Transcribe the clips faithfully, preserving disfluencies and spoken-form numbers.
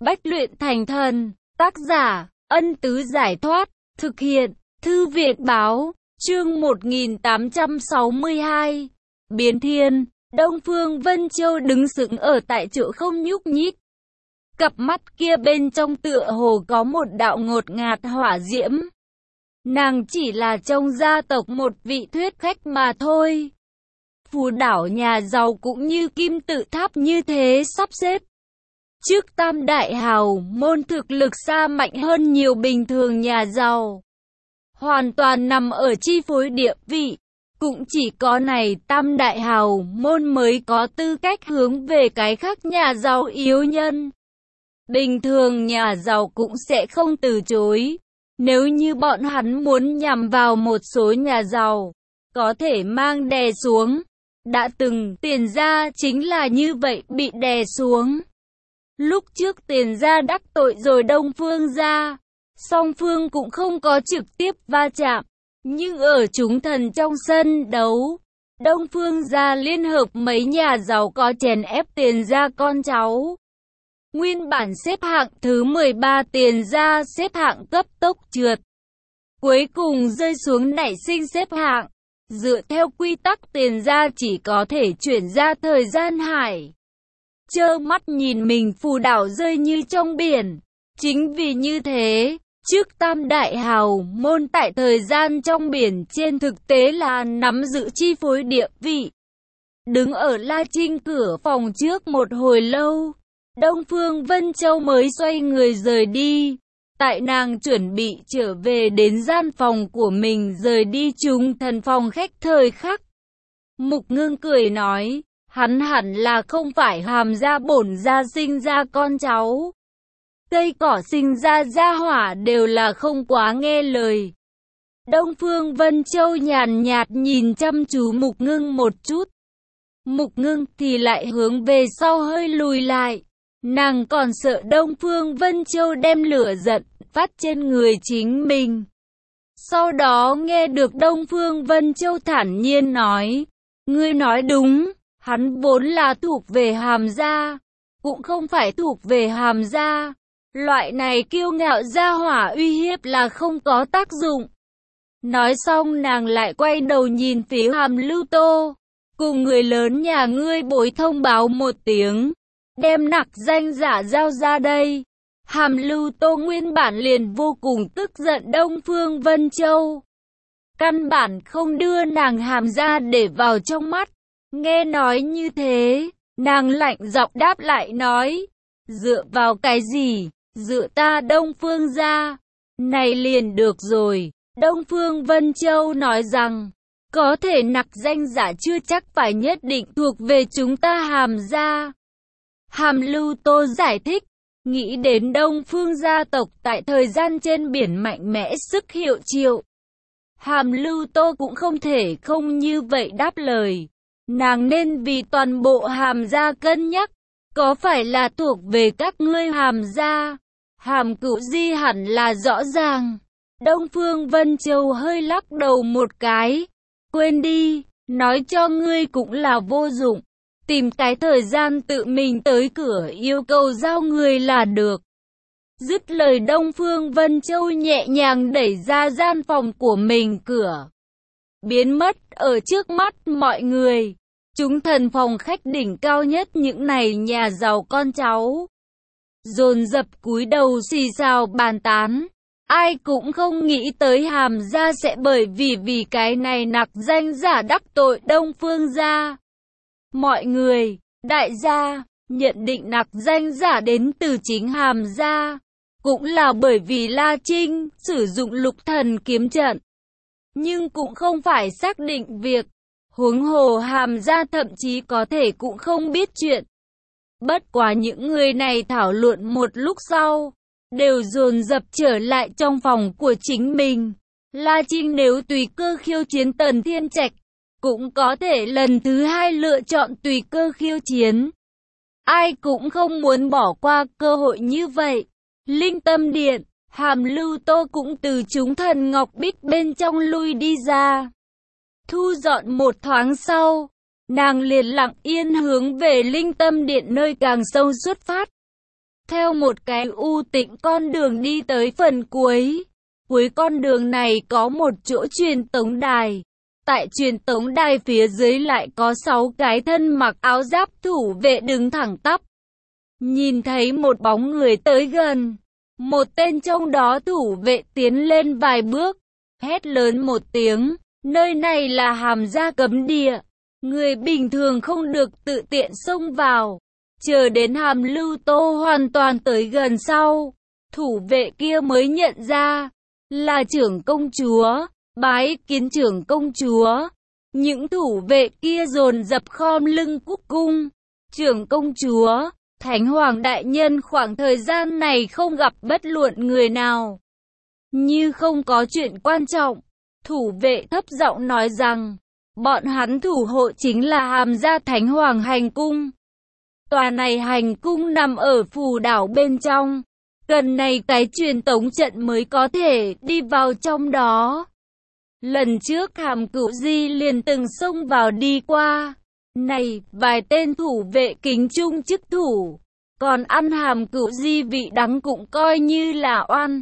Bách luyện thành thần. Tác giả, Ân Tứ Giải Thoát. Thực hiện, Thư Viện Báo. Chương một nghìn tám trăm sáu mươi hai. Biến thiên. Đông Phương Vân Châu đứng sững ở tại chỗ không nhúc nhích. Cặp mắt kia bên trong tựa hồ có một đạo ngột ngạt hỏa diễm. Nàng chỉ là trong gia tộc một vị thuyết khách mà thôi. Phù đảo nhà giàu cũng như kim tự tháp như thế sắp xếp. Trước tam đại hào môn thực lực xa mạnh hơn nhiều bình thường nhà giàu. Hoàn toàn nằm ở chi phối địa vị. Cũng chỉ có này tam đại hào môn mới có tư cách hướng về cái khác nhà giàu yếu nhân. Bình thường nhà giàu cũng sẽ không từ chối. Nếu như bọn hắn muốn nhằm vào một số nhà giàu, có thể mang đè xuống. Đã từng Tiền gia chính là như vậy bị đè xuống. Lúc trước Tiền gia đắc tội rồi Đông Phương gia, song phương cũng không có trực tiếp va chạm. Nhưng ở chúng thần trong sân đấu, Đông Phương gia liên hợp mấy nhà giàu có chèn ép Tiền gia con cháu. Nguyên bản xếp hạng thứ mười ba Tiền gia xếp hạng cấp tốc trượt. Cuối cùng rơi xuống nảy sinh xếp hạng. Dựa theo quy tắc Tiền gia chỉ có thể chuyển ra thời gian hải. Trơ mắt nhìn mình phù đảo rơi như trong biển. Chính vì như thế, trước tam đại hào môn tại thời gian trong biển trên thực tế là nắm giữ chi phối địa vị. Đứng ở La Trinh cửa phòng trước một hồi lâu, Đông Phương Vân Châu mới xoay người rời đi. Tại nàng chuẩn bị trở về đến gian phòng của mình rời đi chúng thần phòng khách thời khắc. Mục Ngưng cười nói, hắn hẳn là không phải Hàm gia bổn gia sinh ra con cháu. Cây cỏ sinh ra gia hỏa đều là không quá nghe lời. Đông Phương Vân Châu nhàn nhạt nhìn chăm chú Mục Ngưng một chút. Mục Ngưng thì lại hướng về sau hơi lùi lại. Nàng còn sợ Đông Phương Vân Châu đem lửa giận phát trên người chính mình. Sau đó nghe được Đông Phương Vân Châu thản nhiên nói, ngươi nói đúng, hắn vốn là thuộc về Hàm gia, cũng không phải thuộc về Hàm gia. Loại này kiêu ngạo gia hỏa uy hiếp là không có tác dụng. Nói xong nàng lại quay đầu nhìn phía Hàm Lưu Tô, cùng người lớn nhà ngươi bối thông báo một tiếng, đem nặc danh giả giao ra đây. Hàm Lưu Tô nguyên bản liền vô cùng tức giận Đông Phương Vân Châu. Căn bản không đưa nàng Hàm gia để vào trong mắt. Nghe nói như thế, nàng lạnh giọng đáp lại nói, dựa vào cái gì, dựa ta Đông Phương gia. Này liền được rồi. Đông Phương Vân Châu nói rằng, có thể nặc danh giả chưa chắc phải nhất định thuộc về chúng ta Hàm gia. Hàm Lưu Tô giải thích, nghĩ đến Đông Phương gia tộc tại thời gian trên biển mạnh mẽ sức hiệu triệu. Hàm Lưu Tô cũng không thể không như vậy đáp lời. Nàng nên vì toàn bộ Hàm gia cân nhắc, có phải là thuộc về các ngươi Hàm gia? Hàm Cửu Di hẳn là rõ ràng. Đông Phương Vân Châu hơi lắc đầu một cái. Quên đi, nói cho ngươi cũng là vô dụng. Tìm cái thời gian tự mình tới cửa yêu cầu giao người là được. Dứt lời Đông Phương Vân Châu nhẹ nhàng đẩy ra gian phòng của mình cửa. Biến mất ở trước mắt mọi người. Chúng thần phòng khách đỉnh cao nhất những này nhà giàu con cháu. Dồn dập cúi đầu xì xào bàn tán. Ai cũng không nghĩ tới Hàm gia sẽ bởi vì vì cái này nặc danh giả đắc tội Đông Phương gia. Mọi người, đại gia, nhận định nặc danh giả đến từ chính Hàm gia. Cũng là bởi vì La Trinh sử dụng lục thần kiếm trận. Nhưng cũng không phải xác định việc. Huống hồ Hàm gia thậm chí có thể cũng không biết chuyện. Bất quá những người này thảo luận một lúc sau, đều dồn dập trở lại trong phòng của chính mình. La Trinh nếu tùy cơ khiêu chiến Tần Thiên Trạch, cũng có thể lần thứ hai lựa chọn tùy cơ khiêu chiến. Ai cũng không muốn bỏ qua cơ hội như vậy. Linh Tâm Điện, Hàm Lưu Tô cũng từ chúng thần Ngọc Bích bên trong lui đi ra. Thu dọn một thoáng sau, nàng liền lặng yên hướng về Linh Tâm Điện nơi càng sâu xuất phát. theo một cái u tĩnh con đường đi tới phần cuối. Cuối con đường này có một chỗ truyền tống đài. Tại truyền tống đài phía dưới lại có sáu cái thân mặc áo giáp thủ vệ đứng thẳng tắp. Nhìn thấy một bóng người tới gần. Một tên trong đó thủ vệ tiến lên vài bước, hét lớn một tiếng, nơi này là Hàm gia cấm địa. Người bình thường không được tự tiện xông vào. Chờ đến Hàm Lưu Tô hoàn toàn tới gần sau, thủ vệ kia mới nhận ra là trưởng công chúa, bái kiến trưởng công chúa. Những thủ vệ kia dồn dập khom lưng cúc cung. Trưởng công chúa, Thánh Hoàng đại nhân khoảng thời gian này không gặp bất luận người nào. Như không có chuyện quan trọng, thủ vệ thấp giọng nói rằng, bọn hắn thủ hộ chính là Hàm gia Thánh Hoàng hành cung. Tòa này hành cung nằm ở phù đảo bên trong. Cần này cái truyền tống trận mới có thể đi vào trong đó. Lần trước Hàm Cửu Di liền từng xông vào đi qua. Này, vài tên thủ vệ kính trung chức thủ. Còn ăn Hàm Cửu Di vị đắng cũng coi như là oan.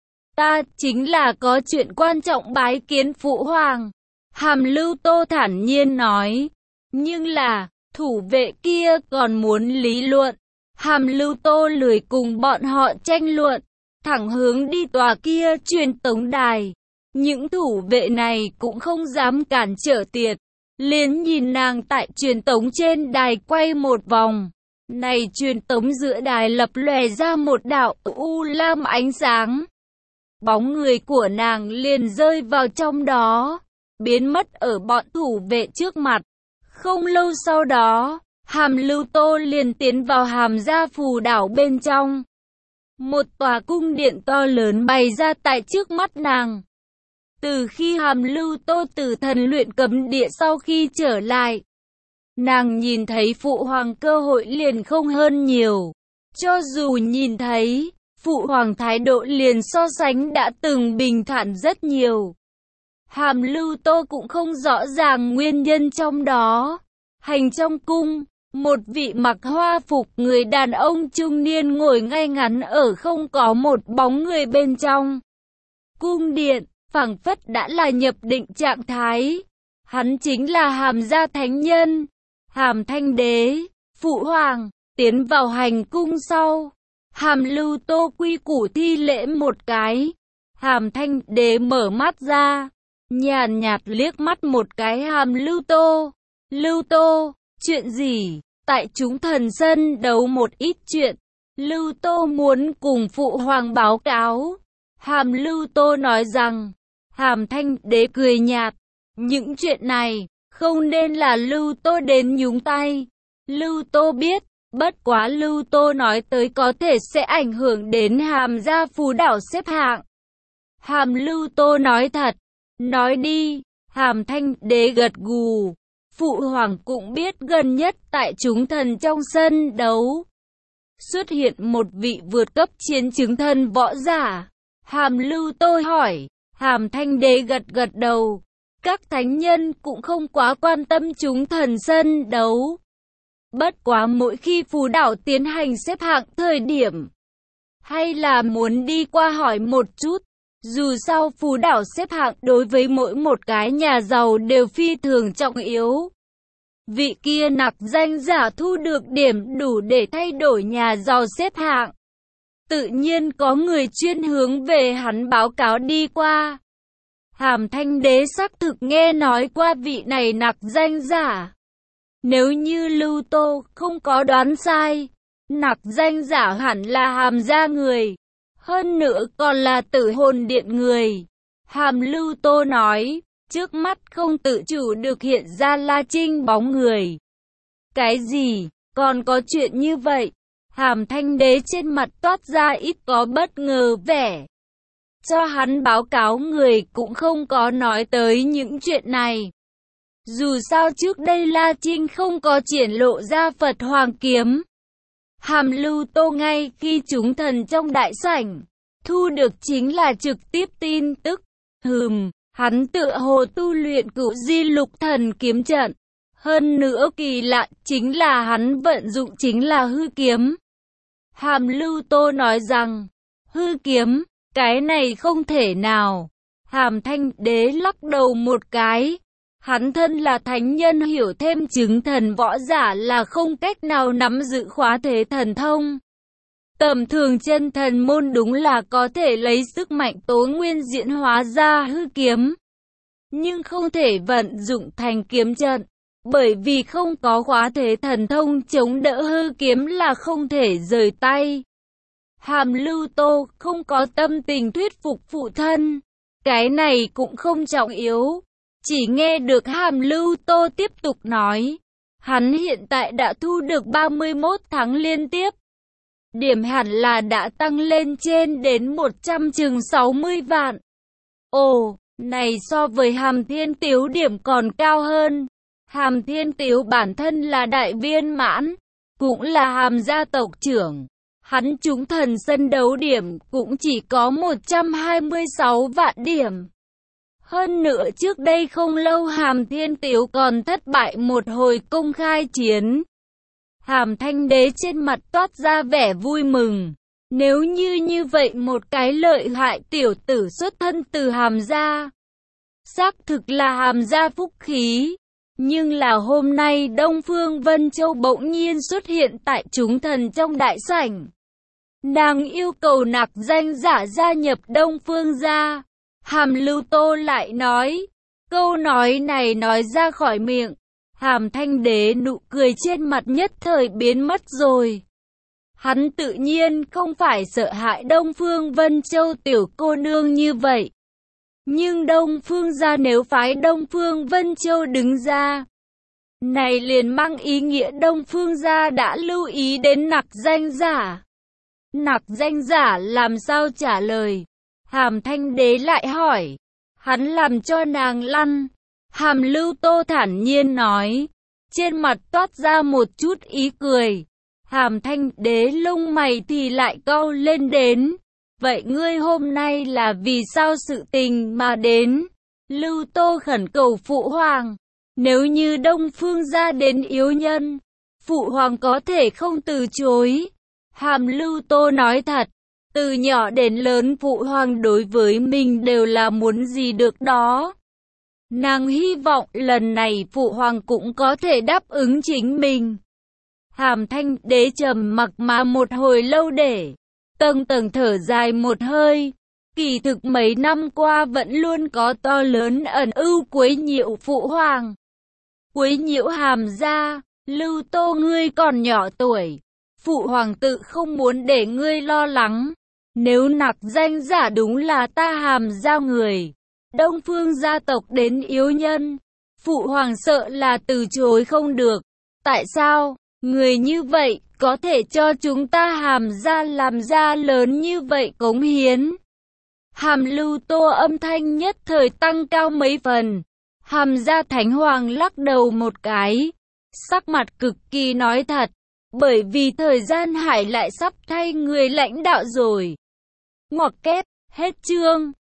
Ta chính là có chuyện quan trọng bái kiến phụ hoàng. Hàm Lưu Tô thản nhiên nói. Nhưng là, thủ vệ kia còn muốn lý luận. Hàm Lưu Tô lười cùng bọn họ tranh luận. Thẳng hướng đi tòa kia truyền tống đài. Những thủ vệ này cũng không dám cản trở tiệt. Liền nhìn nàng tại truyền tống trên đài quay một vòng. Này truyền tống giữa đài lập lòe ra một đạo u lam ánh sáng. Bóng người của nàng liền rơi vào trong đó, biến mất ở bọn thủ vệ trước mặt. Không lâu sau đó, Hàm Lưu Tô liền tiến vào Hàm gia phù đảo bên trong. Một tòa cung điện to lớn bày ra tại trước mắt nàng. Từ khi Hàm Lưu Tô từ thần luyện cấm địa sau khi trở lại, nàng nhìn thấy phụ hoàng cơ hội liền không hơn nhiều. Cho dù nhìn thấy, phụ hoàng thái độ liền so sánh đã từng bình thản rất nhiều. Hàm Lưu Tô cũng không rõ ràng nguyên nhân trong đó. Hành trong cung, một vị mặc hoa phục người đàn ông trung niên ngồi ngay ngắn ở không có một bóng người bên trong. Cung điện, phảng phất đã là nhập định trạng thái. Hắn chính là Hàm gia thánh nhân, Hàm Thanh Đế. Phụ hoàng, tiến vào hành cung sau. Hàm Lưu Tô quy củ thi lễ một cái. Hàm Thanh Đế mở mắt ra, nhàn nhạt liếc mắt một cái Hàm Lưu Tô. Lưu Tô, chuyện gì? Tại chúng thần sân đấu một ít chuyện. Lưu Tô muốn cùng phụ hoàng báo cáo. Hàm Lưu Tô nói rằng. Hàm Thanh Đế cười nhạt. Những chuyện này, không nên là Lưu Tô đến nhúng tay. Lưu Tô biết, bất quá Lưu Tô nói tới có thể sẽ ảnh hưởng đến Hàm gia phù đảo xếp hạng. Hàm Lưu Tô nói thật. Nói đi. Hàm Thanh Đế gật gù. Phụ hoàng cũng biết gần nhất tại chúng thần trong sân đấu xuất hiện một vị vượt cấp chiến chứng thần võ giả. Hàm Lưu Tô hỏi. Hàm Thanh Đế gật gật đầu. Các thánh nhân cũng không quá quan tâm chúng thần sân đấu. Bất quá mỗi khi phù đảo tiến hành xếp hạng thời điểm, hay là muốn đi qua hỏi một chút. Dù sao phù đảo xếp hạng đối với mỗi một cái nhà giàu đều phi thường trọng yếu. Vị kia nặc danh giả thu được điểm đủ để thay đổi nhà giàu xếp hạng. Tự nhiên có người chuyên hướng về hắn báo cáo đi qua. Hàm Thanh Đế xác thực nghe nói qua vị này nặc danh giả. Nếu như Lưu Tô không có đoán sai, nặc danh giả hẳn là Hàm gia người. Hơn nữa còn là Tử Hồn Điện người. Hàm Lưu Tô nói, trước mắt không tự chủ được hiện ra La Trinh bóng người. Cái gì, còn có chuyện như vậy? Hàm Thanh Đế trên mặt toát ra ít có bất ngờ vẻ. Cho hắn báo cáo người cũng không có nói tới những chuyện này. Dù sao trước đây La Trinh không có triển lộ ra Phật Hoàng Kiếm. Hàm Lưu Tô ngay khi chúng thần trong đại sảnh thu được chính là trực tiếp tin tức. Hừm, hắn tựa hồ tu luyện Cửu Di Lục Thần kiếm trận. Hơn nữa kỳ lạ chính là hắn vận dụng chính là hư kiếm. Hàm Lưu Tô nói rằng, hư kiếm, cái này không thể nào. Hàm Thanh Đế lắc đầu một cái. Hắn thân là thánh nhân, hiểu thêm chứng thần võ giả là không cách nào nắm giữ khóa thế thần thông. Tầm thường chân thần môn đúng là có thể lấy sức mạnh tố nguyên diễn hóa ra hư kiếm, nhưng không thể vận dụng thành kiếm trận, bởi vì không có khóa thế thần thông chống đỡ, hư kiếm là không thể rời tay. Hàm Lưu Tô không có tâm tình thuyết phục phụ thân, cái này cũng không trọng yếu. Chỉ nghe được Hàm Lưu Tô tiếp tục nói, hắn hiện tại đã thu được ba mươi mốt tháng liên tiếp. Điểm hẳn là đã tăng lên trên đến một trăm chừng sáu mươi vạn. Ồ, này so với Hàm Thiên Tiếu điểm còn cao hơn. Hàm Thiên Tiếu bản thân là đại viên mãn, cũng là Hàm gia tộc trưởng. Hắn trúng thần sân đấu điểm cũng chỉ có một trăm hai mươi sáu vạn điểm. Hơn nữa trước đây không lâu Hàm Thiên Tiếu còn thất bại một hồi công khai chiến. Hàm Thanh Đế trên mặt toát ra vẻ vui mừng. Nếu như như vậy một cái lợi hại tiểu tử xuất thân từ Hàm gia, xác thực là Hàm gia phúc khí. Nhưng là hôm nay Đông Phương Vân Châu bỗng nhiên xuất hiện tại chúng thần trong đại sảnh. Nàng yêu cầu nặc danh giả gia nhập Đông Phương gia. Hàm Lưu Tô lại nói, câu nói này nói ra khỏi miệng, Hàm Thanh Đế nụ cười trên mặt nhất thời biến mất rồi. Hắn tự nhiên không phải sợ hãi Đông Phương Vân Châu tiểu cô nương như vậy. Nhưng Đông Phương gia nếu phái Đông Phương Vân Châu đứng ra, này liền mang ý nghĩa Đông Phương gia đã lưu ý đến nặc danh giả. Nặc danh giả làm sao trả lời? Hàm Thanh Đế lại hỏi. Hắn làm cho nàng lăn. Hàm Lưu Tô thản nhiên nói. Trên mặt toát ra một chút ý cười. Hàm Thanh Đế lông mày thì lại cau lên đến. Vậy ngươi hôm nay là vì sao sự tình mà đến? Lưu Tô khẩn cầu phụ hoàng. Nếu như Đông Phương gia đến yếu nhân, phụ hoàng có thể không từ chối. Hàm Lưu Tô nói thật. Từ nhỏ đến lớn phụ hoàng đối với mình đều là muốn gì được đó. Nàng hy vọng lần này phụ hoàng cũng có thể đáp ứng chính mình. Hàm Thanh Đế trầm mặc mà một hồi lâu để tầng tầng thở dài một hơi. Kỳ thực mấy năm qua vẫn luôn có to lớn ẩn ưu quấy nhiễu phụ hoàng. Quấy nhiễu Hàm gia, Lưu Tô ngươi còn nhỏ tuổi. Phụ hoàng tự không muốn để ngươi lo lắng. Nếu nặc danh giả đúng là ta Hàm gia người, Đông Phương gia tộc đến yếu nhân, phụ hoàng sợ là từ chối không được. Tại sao? Người như vậy có thể cho chúng ta Hàm gia làm ra lớn như vậy cống hiến. Hàm Lưu Tô âm thanh nhất thời tăng cao mấy phần. Hàm gia thánh hoàng lắc đầu một cái, sắc mặt cực kỳ nói thật, bởi vì thời gian Hải lại sắp thay người lãnh đạo rồi. Ngoặc kép, hết chương.